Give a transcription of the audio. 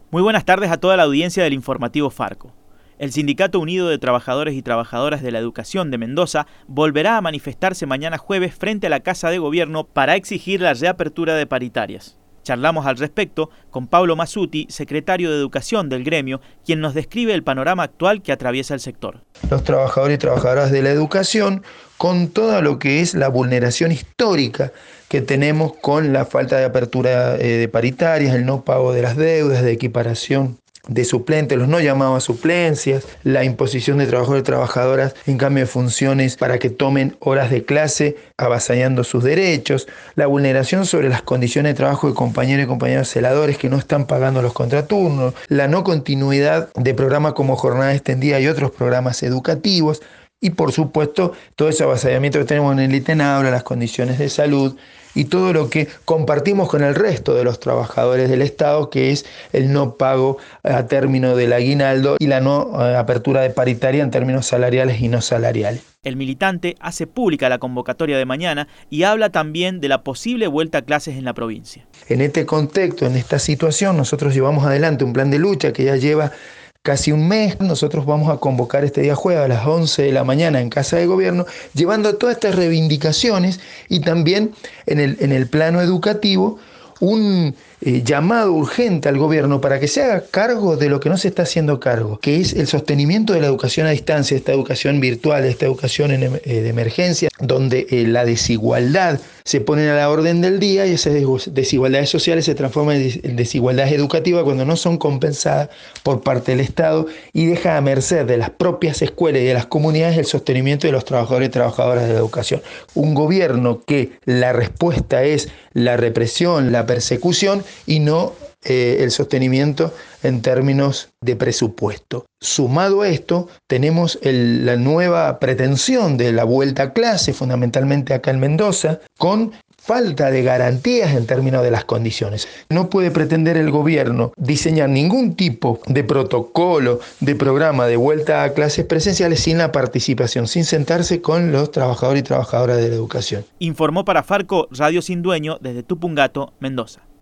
Muy buenas tardes a toda la audiencia del informativo Farco. El Sindicato Unido de Trabajadores y Trabajadoras de la Educación de Mendoza volverá a manifestarse mañana jueves frente a la Casa de Gobierno para exigir la reapertura de paritarias. Charlamos al respecto con Pablo Mazzuti, secretario de Educación del gremio, quien nos describe el panorama actual que atraviesa el sector. Los trabajadores y trabajadoras de la educación, con todo lo que es la vulneración histórica que tenemos con la falta de apertura de paritarias, el no pago de las deudas, de equiparación de suplentes, los no llamados a suplencias, la imposición de trabajadores y trabajadoras en cambio de funciones para que tomen horas de clase, avasallando sus derechos, la vulneración sobre las condiciones de trabajo de compañeros y compañeras celadores que no están pagando los contraturnos, la no continuidad de programas como Jornada Extendida y otros programas educativos, y por supuesto todo ese avasallamiento que tenemos en el ITENABRA, las condiciones de salud y todo lo que compartimos con el resto de los trabajadores del Estado, que es el no pago a término del aguinaldo y la no apertura de paritaria en términos salariales y no salariales. El militante hace pública la convocatoria de mañana y habla también de la posible vuelta a clases en la provincia. En este contexto, en esta situación, nosotros llevamos adelante un plan de lucha que ya lleva casi un mes. Nosotros vamos a convocar este día jueves a las 11 de la mañana en Casa de Gobierno, llevando todas estas reivindicaciones y también en el plano educativo un llamado urgente al gobierno para que se haga cargo de lo que no se está haciendo cargo, que es el sostenimiento de la educación a distancia, esta educación virtual, esta educación de emergencia, donde la desigualdad se pone a la orden del día y esas desigualdades sociales se transforman en desigualdades educativas cuando no son compensadas por parte del Estado y deja a merced de las propias escuelas y de las comunidades el sostenimiento de los trabajadores y trabajadoras de la educación. Un gobierno que la respuesta es la represión, la persecución y no el sostenimiento en términos de presupuesto. Sumado a esto, tenemos la nueva pretensión de la vuelta a clase, fundamentalmente acá en Mendoza, con falta de garantías en términos de las condiciones. No puede pretender el gobierno diseñar ningún tipo de protocolo, de programa de vuelta a clases presenciales sin la participación, sin sentarse con los trabajadores y trabajadoras de la educación. Informó para Farco Radio Sin Dueño desde Tupungato, Mendoza.